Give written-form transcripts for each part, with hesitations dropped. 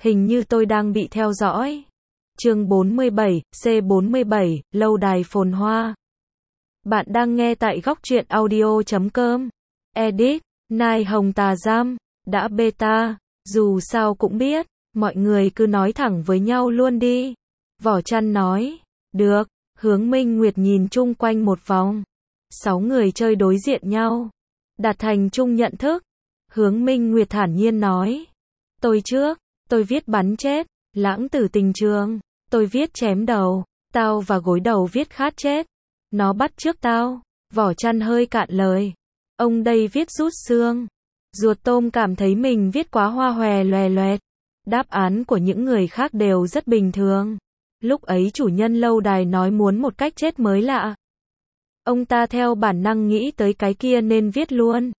Hình như tôi đang bị theo dõi. Chương 47, C47, lâu đài phồn hoa. Bạn đang nghe tại góc truyện audio.com. Edit, Nai Hồng Tà Giam, đã beta, dù sao cũng biết, mọi người cứ nói thẳng với nhau luôn đi. Vỏ Chăn nói, được, Hướng Minh Nguyệt nhìn chung quanh một vòng. 6 người chơi đối diện nhau, đạt thành chung nhận thức. Hướng Minh Nguyệt thản nhiên nói, tôi trước, tôi viết bắn chết, lãng tử tình trường, tôi viết chém đầu, tao và Gối Đầu viết khát chết. Nó bắt trước tao. Vỏ Chăn hơi cạn lời. Ông đây viết rút xương. Ruột Tôm cảm thấy mình viết quá hoa hòe loè loẹt. Đáp án của những người khác đều rất bình thường. Lúc ấy chủ nhân lâu đài nói muốn một cách chết mới lạ. Ông ta theo bản năng nghĩ tới cái kia nên viết luôn.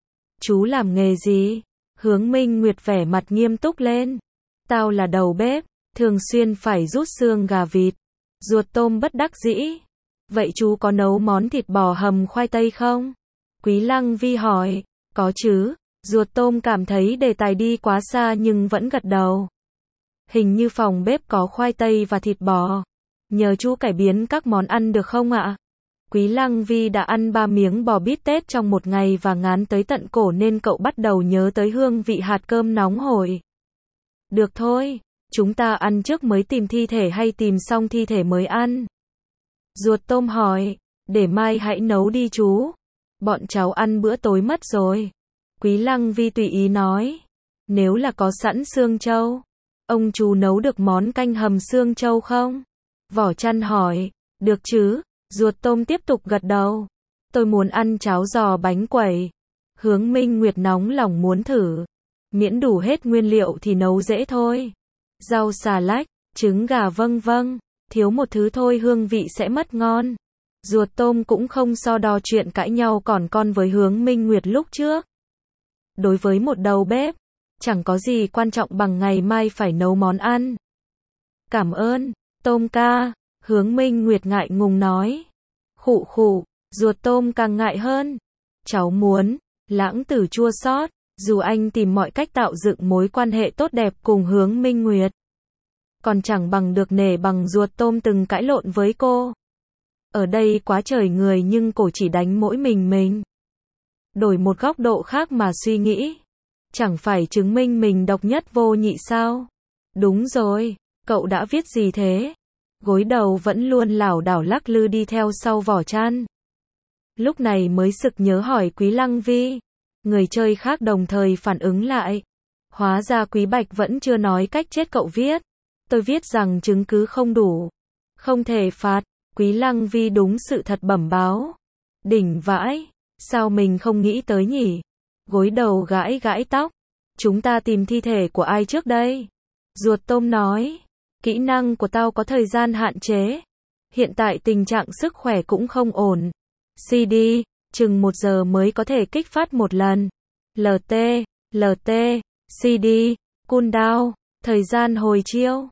Chú làm nghề gì? Hướng Minh Nguyệt vẻ mặt nghiêm túc lên. Tao là đầu bếp, thường xuyên phải rút xương gà vịt. Ruột Tôm bất đắc dĩ. Vậy chú có nấu món thịt bò hầm khoai tây không? Quý Lăng Vi hỏi. Có chứ. Ruột Tôm cảm thấy đề tài đi quá xa nhưng vẫn gật đầu. Hình như phòng bếp có khoai tây và thịt bò. Nhờ chú cải biến các món ăn được không ạ? Quý Lăng Vi đã ăn 3 miếng bò bít tết trong một ngày và ngán tới tận cổ nên cậu bắt đầu nhớ tới hương vị hạt cơm nóng hổi. Được thôi, chúng ta ăn trước mới tìm thi thể hay tìm xong thi thể mới ăn? Ruột Tôm hỏi, để mai hãy nấu đi chú. Bọn cháu ăn bữa tối mất rồi. Quý Lăng Vi tùy ý nói, nếu là có sẵn xương trâu, ông chú nấu được món canh hầm xương trâu không? Vỏ Chăn hỏi, được chứ. Ruột Tôm tiếp tục gật đầu. Tôi muốn ăn cháo giò bánh quẩy. Hướng Minh Nguyệt nóng lòng muốn thử. Miễn đủ hết nguyên liệu thì nấu dễ thôi. Rau xà lách, trứng gà vâng vâng. Thiếu một thứ thôi hương vị sẽ mất ngon. Ruột Tôm cũng không so đo chuyện cãi nhau còn con với Hướng Minh Nguyệt lúc trước. Đối với một đầu bếp, chẳng có gì quan trọng bằng ngày mai phải nấu món ăn. Cảm ơn, Tôm ca. Hướng Minh Nguyệt ngại ngùng nói. Khụ khụ, Ruột Tôm càng ngại hơn. Cháu muốn, lãng tử chua xót, dù anh tìm mọi cách tạo dựng mối quan hệ tốt đẹp cùng Hướng Minh Nguyệt. Còn chẳng bằng được nể bằng Ruột Tôm từng cãi lộn với cô. Ở đây quá trời người nhưng cổ chỉ đánh mỗi mình. Đổi một góc độ khác mà suy nghĩ. Chẳng phải chứng minh mình độc nhất vô nhị sao? Đúng rồi, cậu đã viết gì thế? Gối Đầu vẫn luôn lảo đảo lắc lư đi theo sau Vỏ Chăn. Lúc này mới sực nhớ hỏi Quý Lăng Vi. Người chơi khác đồng thời phản ứng lại. Hóa ra Quý Bạch vẫn chưa nói cách chết cậu viết. Tôi viết rằng chứng cứ không đủ. Không thể phạt. Quý Lăng Vi đúng sự thật bẩm báo. Đỉnh vãi. Sao mình không nghĩ tới nhỉ? Gối Đầu gãi gãi tóc. Chúng ta tìm thi thể của ai trước đây? Ruột Tôm nói. Kỹ năng của tao có thời gian hạn chế. Hiện tại tình trạng sức khỏe cũng không ổn. CD, chừng 1 giờ mới có thể kích phát một lần. LT, CD, cooldown, thời gian hồi chiêu.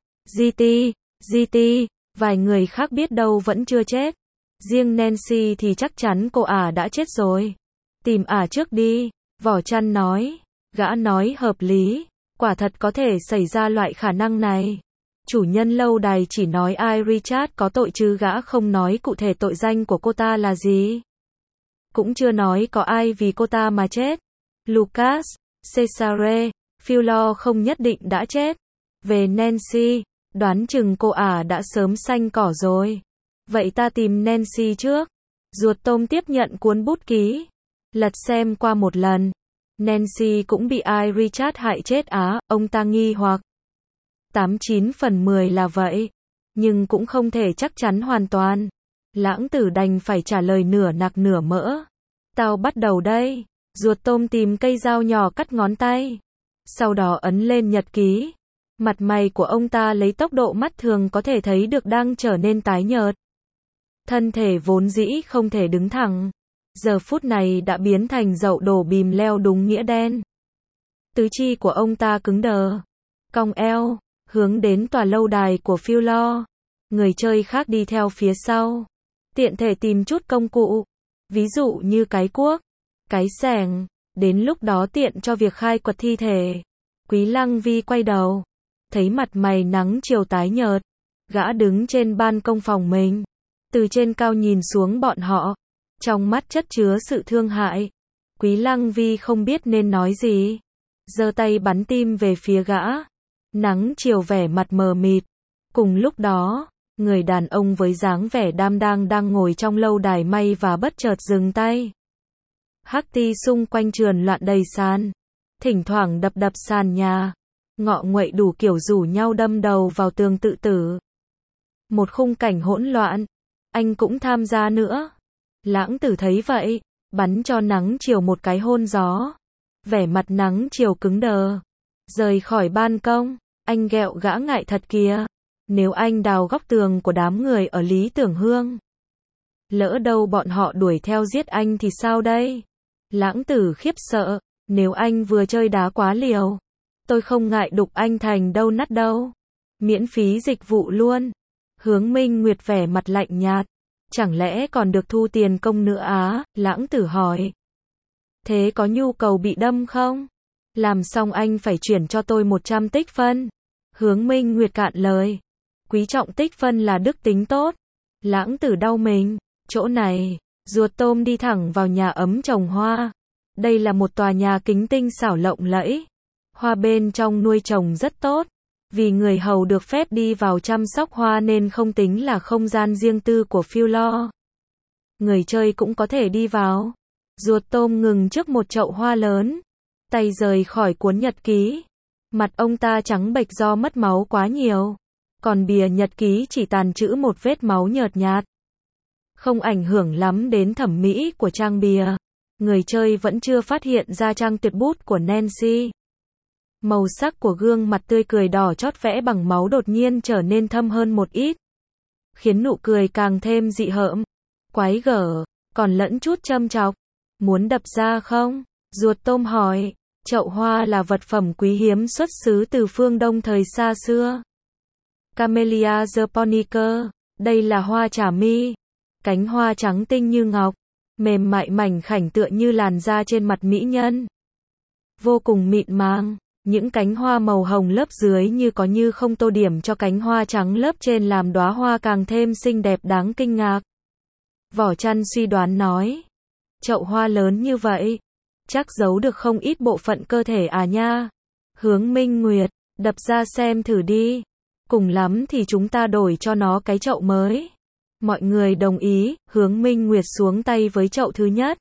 GT, vài người khác biết đâu vẫn chưa chết. Riêng Nancy thì chắc chắn cô đã chết rồi. Tìm trước đi, Vỏ Chăn nói. Gã nói hợp lý, quả thật có thể xảy ra loại khả năng này. Chủ nhân lâu đài chỉ nói ai Richard có tội chứ gã không nói cụ thể tội danh của cô ta là gì. Cũng chưa nói có ai vì cô ta mà chết. Lucas, Cesare, Fuller không nhất định đã chết. Về Nancy, đoán chừng cô đã sớm xanh cỏ rồi. Vậy ta tìm Nancy trước. Ruột Tôm tiếp nhận cuốn bút ký. Lật xem qua một lần. Nancy cũng bị ai Richard hại chết ông ta nghi hoặc. 89 phần 10 là vậy. Nhưng cũng không thể chắc chắn hoàn toàn. Lãng tử đành phải trả lời nửa nạc nửa mỡ. Tao bắt đầu đây. Ruột Tôm tìm cây dao nhỏ cắt ngón tay. Sau đó ấn lên nhật ký. Mặt mày của ông ta lấy tốc độ mắt thường có thể thấy được đang trở nên tái nhợt. Thân thể vốn dĩ không thể đứng thẳng. Giờ phút này đã biến thành dậu đổ bìm leo đúng nghĩa đen. Tứ chi của ông ta cứng đờ. Cong eo. Hướng đến tòa lâu đài của Fuller. Người chơi khác đi theo phía sau. Tiện thể tìm chút công cụ. Ví dụ như cái cuốc, cái xẻng. Đến lúc đó tiện cho việc khai quật thi thể. Quý Lăng Vi quay đầu. thấy mặt mày nắng chiều tái nhợt. Gã đứng trên ban công phòng mình, từ trên cao nhìn xuống bọn họ, trong mắt chất chứa sự thương hại. Quý Lăng Vi không biết nên nói gì, giơ tay bắn tim về phía gã. Nắng chiều vẻ mặt mờ mịt. Cùng lúc đó, người đàn ông với dáng vẻ đam đang ngồi trong lâu đài may và bất chợt dừng tay. Hắc ti xung quanh trườn loạn đầy sàn, thỉnh thoảng đập sàn nhà, ngọ nguậy đủ kiểu rủ nhau đâm đầu vào tường tự tử. Một khung cảnh hỗn loạn. Anh cũng tham gia nữa. Lãng Tử thấy vậy, bắn cho nắng chiều một cái hôn gió. Vẻ mặt nắng chiều cứng đờ. Rời khỏi ban công, anh ghẹo gã ngại thật kìa. Nếu anh đào góc tường của đám người ở Lý Tưởng Hương, lỡ đâu bọn họ đuổi theo giết anh thì sao đây? Lãng Tử khiếp sợ, nếu anh vừa chơi đá quá liều, tôi không ngại đục anh thành đâu nát đâu. Miễn phí dịch vụ luôn. Hướng Minh Nguyệt vẻ mặt lạnh nhạt. Chẳng lẽ còn được thu tiền công nữa á? Lãng Tử hỏi. Thế có nhu cầu bị đâm không? Làm xong anh phải chuyển cho tôi 100 tích phân. Hướng Minh Nguyệt cạn lời. Quý trọng tích phân là đức tính tốt. Lãng Tử đau mình. Chỗ này, ruột tôm đi thẳng vào nhà ấm trồng hoa. Đây là một tòa nhà kính tinh xảo lộng lẫy. Hoa bên trong nuôi trồng rất tốt. Vì người hầu được phép đi vào chăm sóc hoa nên không tính là không gian riêng tư của phiêu lo. Người chơi cũng có thể đi vào. Ruột tôm ngừng trước một chậu hoa lớn. Tay rời khỏi cuốn nhật ký. Mặt ông ta trắng bệch do mất máu quá nhiều. Còn bìa nhật ký chỉ tàn trữ một vết máu nhợt nhạt. Không ảnh hưởng lắm đến thẩm mỹ của trang bìa. Người chơi vẫn chưa phát hiện ra trang tuyệt bút của Nancy. Màu sắc của gương mặt tươi cười đỏ chót vẽ bằng máu đột nhiên trở nên thâm hơn một ít, khiến nụ cười càng thêm dị hợm, quái gở, còn lẫn chút châm chọc. Muốn đập ra không? Ruột tôm hỏi. Chậu hoa là vật phẩm quý hiếm xuất xứ từ phương Đông thời xa xưa. Camellia japonica. Đây là hoa trà mi. Cánh hoa trắng tinh như ngọc, mềm mại mảnh khảnh tựa như làn da trên mặt mỹ nhân. Vô cùng mịn màng. Những cánh hoa màu hồng lớp dưới như có như không tô điểm cho cánh hoa trắng lớp trên làm đóa hoa càng thêm xinh đẹp đáng kinh ngạc. Vỏ chăn suy đoán nói. Chậu hoa lớn như vậy, chắc giấu được không ít bộ phận cơ thể à nha. Hướng Minh Nguyệt, đập ra xem thử đi. Cùng lắm thì chúng ta đổi cho nó cái chậu mới. Mọi người đồng ý. Hướng Minh Nguyệt xuống tay với chậu thứ nhất.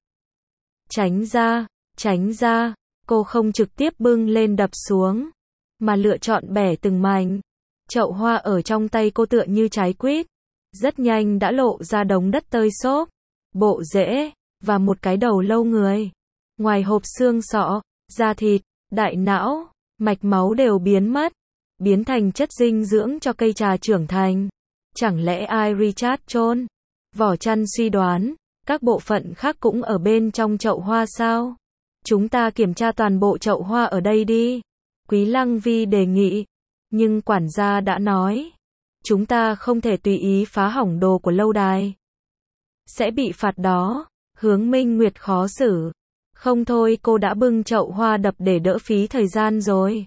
Tránh ra, tránh ra. Cô không trực tiếp bưng lên đập xuống, mà lựa chọn bẻ từng mảnh. Chậu hoa ở trong tay cô tựa như trái quýt. Rất nhanh đã lộ ra đống đất tơi xốp, bộ rễ, và một cái đầu lâu người. Ngoài hộp xương sọ, da thịt, đại não, mạch máu đều biến mất, biến thành chất dinh dưỡng cho cây trà trưởng thành. Chẳng lẽ ai Richard chôn? Vỏ chăn suy đoán, các bộ phận khác cũng ở bên trong chậu hoa sao? Chúng ta kiểm tra toàn bộ chậu hoa ở đây đi. Quý Lăng Vi đề nghị. Nhưng quản gia đã nói. Chúng ta không thể tùy ý phá hỏng đồ của lâu đài. Sẽ bị phạt đó. Hướng Minh Nguyệt khó xử. Không thôi, cô đã bưng chậu hoa đập để đỡ phí thời gian rồi.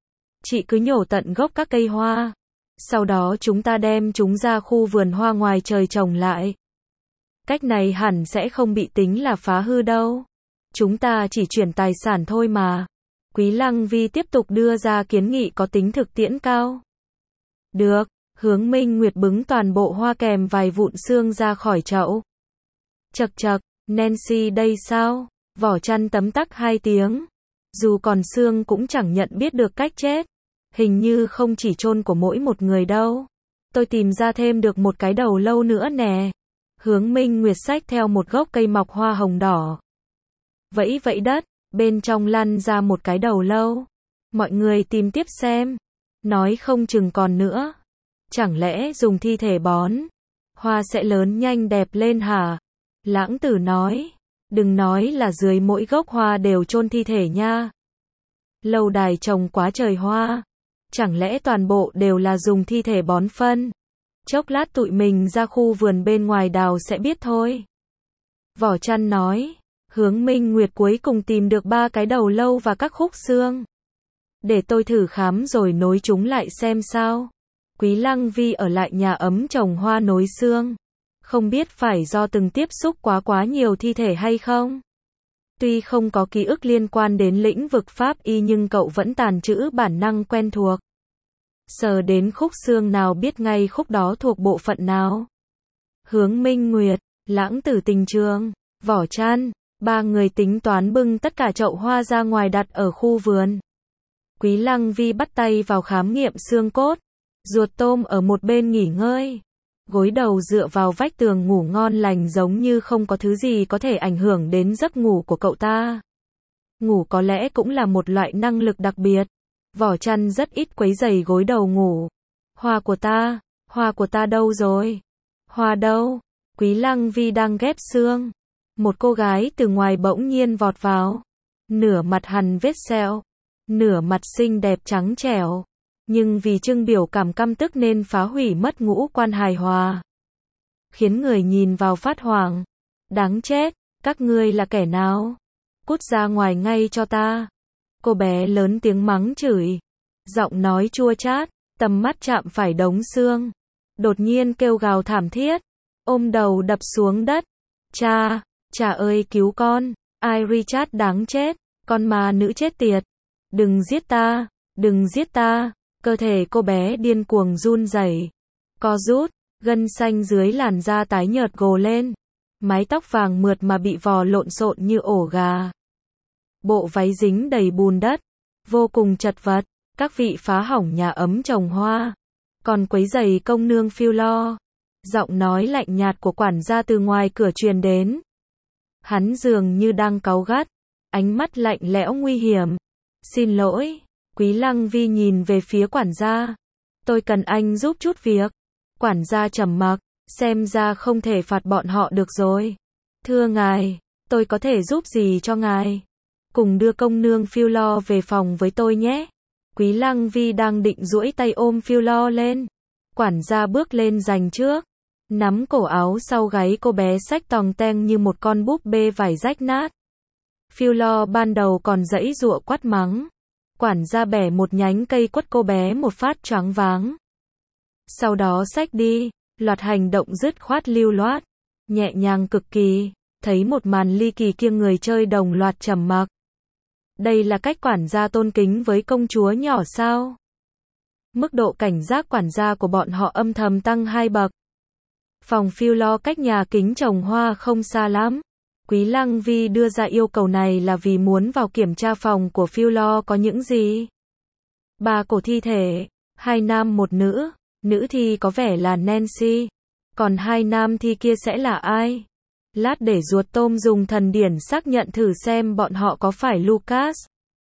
Chị cứ nhổ tận gốc các cây hoa. Sau đó chúng ta đem chúng ra khu vườn hoa ngoài trời trồng lại. Cách này hẳn sẽ không bị tính là phá hư đâu. Chúng ta chỉ chuyển tài sản thôi mà. Quý Lăng Vi tiếp tục đưa ra kiến nghị có tính thực tiễn cao. Được. Hướng Minh Nguyệt bứng toàn bộ hoa kèm vài vụn xương ra khỏi chậu. Chậc chậc, Nancy đây sao? Vỏ chăn tấm tắc 2 tiếng. Dù còn xương cũng chẳng nhận biết được cách chết. Hình như không chỉ chôn của mỗi một người đâu. Tôi tìm ra thêm được một cái đầu lâu nữa nè. Hướng Minh Nguyệt xách theo một gốc cây mọc hoa hồng đỏ. Vẫy vẫy đất, bên trong lăn ra một cái đầu lâu. Mọi người tìm tiếp xem. Nói không chừng còn nữa. Chẳng lẽ dùng thi thể bón, hoa sẽ lớn nhanh đẹp lên hả? Lãng Tử nói. Đừng nói là dưới mỗi gốc hoa đều chôn thi thể nha. Lâu đài trồng quá trời hoa. Chẳng lẽ toàn bộ đều là dùng thi thể bón phân? Chốc lát tụi mình ra khu vườn bên ngoài đào sẽ biết thôi. Vỏ chăn nói. Hướng Minh Nguyệt cuối cùng tìm được 3 cái đầu lâu và các khúc xương. Để tôi thử khám rồi nối chúng lại xem sao. Quý Lăng Vi ở lại nhà ấm trồng hoa nối xương. Không biết phải do từng tiếp xúc quá nhiều thi thể hay không? Tuy không có ký ức liên quan đến lĩnh vực pháp y nhưng cậu vẫn tàn trữ bản năng quen thuộc. Sờ đến khúc xương nào biết ngay khúc đó thuộc bộ phận nào. Hướng Minh Nguyệt, Lãng Tử Tình Trường, Võ Trăn, ba người tính toán bưng tất cả chậu hoa ra ngoài đặt ở khu vườn. Quý Lăng Vi bắt tay vào khám nghiệm xương cốt. Ruột tôm ở một bên nghỉ ngơi. Gối đầu dựa vào vách tường ngủ ngon lành giống như không có thứ gì có thể ảnh hưởng đến giấc ngủ của cậu ta. Ngủ có lẽ cũng là một loại năng lực đặc biệt. Vỏ chăn rất ít quấy rầy gối đầu ngủ. Hoa của ta đâu rồi? Hoa đâu? Quý Lăng Vi đang ghép xương. Một cô gái từ ngoài bỗng nhiên vọt vào. Nửa mặt hằn vết sẹo, nửa mặt xinh đẹp trắng trẻo. Nhưng vì trưng biểu cảm căm tức nên phá hủy mất ngũ quan hài hòa. Khiến người nhìn vào phát hoảng. Đáng chết, các ngươi là kẻ nào? Cút ra ngoài ngay cho ta. Cô bé lớn tiếng mắng chửi. Giọng nói chua chát, tầm mắt chạm phải đống xương. Đột nhiên kêu gào thảm thiết. Ôm đầu đập xuống đất. Cha ơi cứu con. Ai Richard đáng chết. Con ma nữ chết tiệt. Đừng giết ta. Cơ thể cô bé điên cuồng run rẩy, co rút, gân xanh dưới làn da tái nhợt gồ lên. Mái tóc vàng mượt mà bị vò lộn xộn như ổ gà. Bộ váy dính đầy bùn đất, vô cùng chật vật. Các vị phá hỏng nhà ấm trồng hoa, còn quấy rầy công nương phiêu lo. Giọng nói lạnh nhạt của quản gia từ ngoài cửa truyền đến. Hắn dường như đang cáu gắt, ánh mắt lạnh lẽo nguy hiểm. Xin lỗi. Quý Lăng Vi nhìn về phía quản gia. Tôi cần anh giúp chút việc. Quản gia trầm mặc, xem ra không thể phạt bọn họ được rồi. Thưa ngài, tôi có thể giúp gì cho ngài? Cùng đưa công nương phiêu lo về phòng với tôi nhé. Quý Lăng Vi đang định duỗi tay ôm phiêu lo lên. Quản gia bước lên giành trước, nắm cổ áo sau gáy cô bé xách tòng teng như một con búp bê vải rách nát. Phiêu lo ban đầu còn giãy giụa quát mắng. Quản gia bẻ một nhánh cây quất cô bé một phát choáng váng. Sau đó xách đi, loạt hành động dứt khoát lưu loát, nhẹ nhàng cực kỳ. Thấy một màn ly kỳ kia người chơi đồng loạt trầm mặc. Đây là cách quản gia tôn kính với công chúa nhỏ sao? Mức độ cảnh giác quản gia của bọn họ âm thầm tăng 2 bậc. Phòng phiêu lo cách nhà kính trồng hoa không xa lắm. Quý Lăng Vi đưa ra yêu cầu này là vì muốn vào kiểm tra phòng của phiêu lo có những gì. 3 cổ thi thể, 2 nam 1 nữ. Nữ thi có vẻ là Nancy. Còn 2 nam thi kia sẽ là ai? Lát để ruột tôm dùng thần điển xác nhận thử xem bọn họ có phải Lucas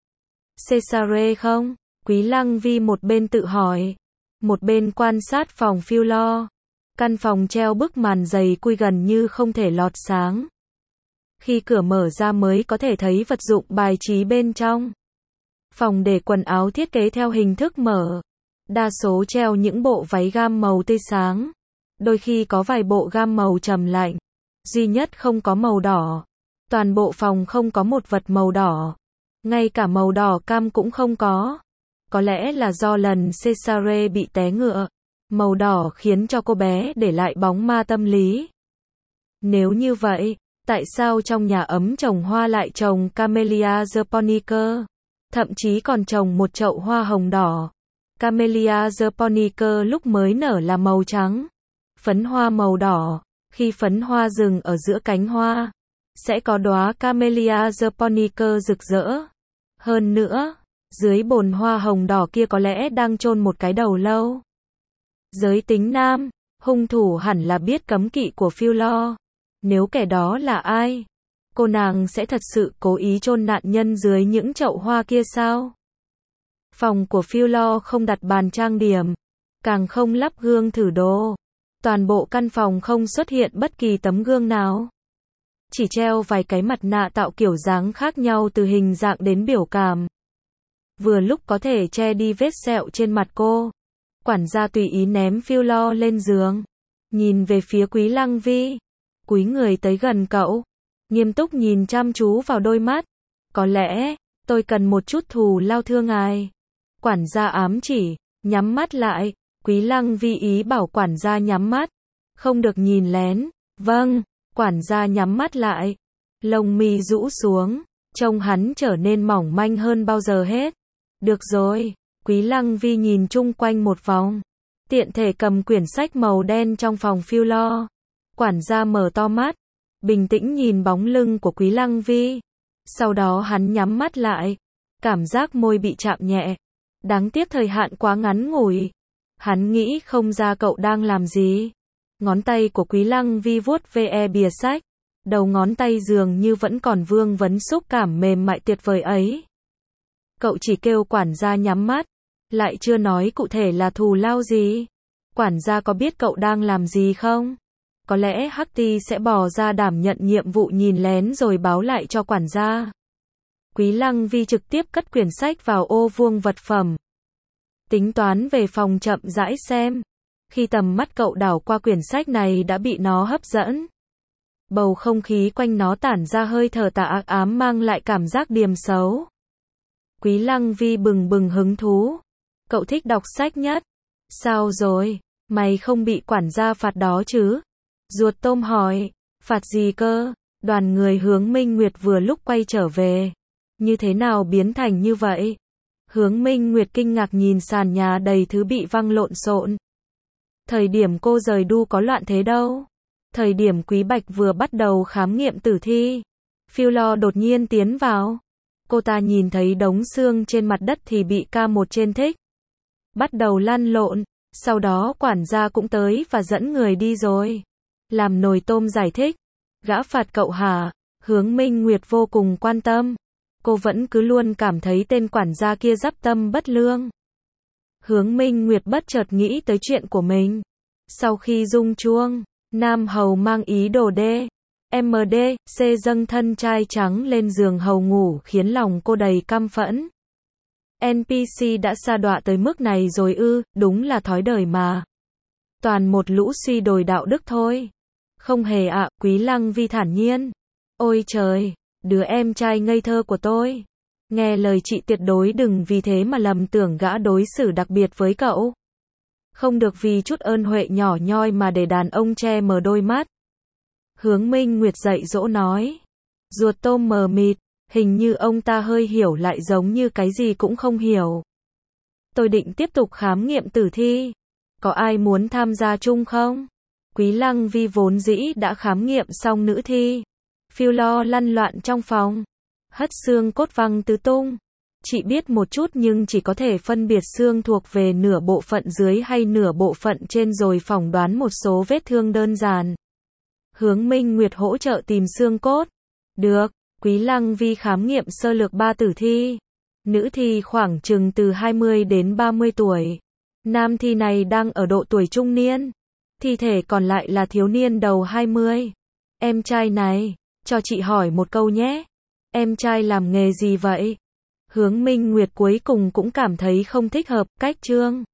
Cesare không? Quý Lăng Vi một bên tự hỏi, một bên quan sát phòng phiêu lo. Căn phòng treo bức màn dày cui gần như không thể lọt sáng. Khi cửa mở ra mới có thể thấy vật dụng bài trí bên trong. Phòng để quần áo thiết kế theo hình thức mở. Đa số treo những bộ váy gam màu tươi sáng. Đôi khi có vài bộ gam màu trầm lạnh. Duy nhất không có màu đỏ. Toàn bộ phòng không có một vật màu đỏ. Ngay cả màu đỏ cam cũng không có. Có lẽ là do lần Cesare bị té ngựa. Màu đỏ khiến cho cô bé để lại bóng ma tâm lý. Nếu như vậy, tại sao trong nhà ấm trồng hoa lại trồng Camellia japonica? Thậm chí còn trồng một chậu hoa hồng đỏ. Camellia japonica lúc mới nở là màu trắng. Phấn hoa màu đỏ. Khi phấn hoa dừng ở giữa cánh hoa, sẽ có đóa Camellia japonica rực rỡ. Hơn nữa, dưới bồn hoa hồng đỏ kia có lẽ đang chôn một cái đầu lâu. Giới tính nam, hung thủ hẳn là biết cấm kỵ của phiêu lo. Nếu kẻ đó là ai, cô nàng sẽ thật sự cố ý chôn nạn nhân dưới những chậu hoa kia sao? Phòng của phiêu lo không đặt bàn trang điểm, càng không lắp gương thử đồ. Toàn bộ căn phòng không xuất hiện bất kỳ tấm gương nào. Chỉ treo vài cái mặt nạ tạo kiểu dáng khác nhau từ hình dạng đến biểu cảm. Vừa lúc có thể che đi vết sẹo trên mặt cô. Quản gia tùy ý ném phiêu lo lên giường. Nhìn về phía Quý Lăng Vi. Cúi người tới gần cậu. Nghiêm túc nhìn chăm chú vào đôi mắt. Có lẽ, tôi cần một chút thù lao thưa ngài. Quản gia ám chỉ, nhắm mắt lại. Quý Lăng Vi ý bảo quản gia nhắm mắt. Không được nhìn lén. Vâng, quản gia nhắm mắt lại. Lông mi rũ xuống. Trông hắn trở nên mỏng manh hơn bao giờ hết. Được rồi. Quý Lăng Vi nhìn chung quanh một vòng. Tiện thể cầm quyển sách màu đen trong phòng phiêu lo. Quản gia mở to mắt. Bình tĩnh nhìn bóng lưng của Quý Lăng Vi. Sau đó hắn nhắm mắt lại. Cảm giác môi bị chạm nhẹ. Đáng tiếc thời hạn quá ngắn ngủi. Hắn nghĩ không ra cậu đang làm gì. Ngón tay của Quý Lăng Vi vuốt ve bìa sách. Đầu ngón tay dường như vẫn còn vương vấn xúc cảm mềm mại tuyệt vời ấy. Cậu chỉ kêu quản gia nhắm mắt. Lại chưa nói cụ thể là thù lao gì. Quản gia có biết cậu đang làm gì không? Có lẽ Hắc Ti sẽ bỏ ra đảm nhận nhiệm vụ nhìn lén rồi báo lại cho quản gia. Quý Lăng Vi trực tiếp cất quyển sách vào ô vuông vật phẩm. Tính toán về phòng chậm rãi xem. Khi tầm mắt cậu đảo qua quyển sách này đã bị nó hấp dẫn. Bầu không khí quanh nó tản ra hơi thở tà ám mang lại cảm giác điềm xấu. Quý Lăng Vi bừng bừng hứng thú. Cậu thích đọc sách nhất. Sao rồi? Mày không bị quản gia phạt đó chứ? Ruột tôm hỏi. Phạt gì cơ? Đoàn người Hướng Minh Nguyệt vừa lúc quay trở về. Như thế nào biến thành như vậy? Hướng Minh Nguyệt kinh ngạc nhìn sàn nhà đầy thứ bị văng lộn xộn. Thời điểm cô rời đu có loạn thế đâu. Thời điểm Quý Bạch vừa bắt đầu khám nghiệm tử thi. Phiêu Lo đột nhiên tiến vào. Cô ta nhìn thấy đống xương trên mặt đất thì bị K1 trên thích. Bắt đầu lăn lộn. Sau đó quản gia cũng tới và dẫn người đi rồi. Làm nồi tôm giải thích. Gã phạt cậu hả? Hướng Minh Nguyệt vô cùng quan tâm. Cô vẫn cứ luôn cảm thấy tên quản gia kia giáp tâm bất lương. Hướng Minh Nguyệt bất chợt nghĩ tới chuyện của mình. Sau khi rung chuông, Nam Hầu mang ý đồ C dâng thân trai trắng lên giường hầu ngủ khiến lòng cô đầy căm phẫn. NPC đã sa đọa tới mức này rồi ư? Đúng là thói đời mà. Toàn một lũ suy đồi đạo đức thôi. Không hề ạ, Quý Lăng Vi thản nhiên. Ôi trời, đứa em trai ngây thơ của tôi. Nghe lời chị tuyệt đối đừng vì thế mà lầm tưởng gã đối xử đặc biệt với cậu. Không được vì chút ơn huệ nhỏ nhoi mà để đàn ông che mờ đôi mắt. Hướng Minh Nguyệt dạy dỗ nói. Ruột tôm mờ mịt, hình như ông ta hơi hiểu lại giống như cái gì cũng không hiểu. Tôi định tiếp tục khám nghiệm tử thi. Có ai muốn tham gia chung không? Quý Lăng Vi vốn dĩ đã khám nghiệm xong nữ thi. Phiêu Lo lăn loạn trong phòng. Hất xương cốt văng tứ tung. Chị biết một chút nhưng chỉ có thể phân biệt xương thuộc về nửa bộ phận dưới hay nửa bộ phận trên rồi phỏng đoán một số vết thương đơn giản. Hướng Minh Nguyệt hỗ trợ tìm xương cốt. Được, Quý Lăng Vi khám nghiệm sơ lược 3 tử thi. Nữ thi khoảng chừng từ 20 đến 30 tuổi. Nam thi này đang ở độ tuổi trung niên. Thi thể còn lại là thiếu niên đầu 20. Em trai này, cho chị hỏi một câu nhé. Em trai làm nghề gì vậy? Hướng Minh Nguyệt cuối cùng cũng cảm thấy không thích hợp, cách Trương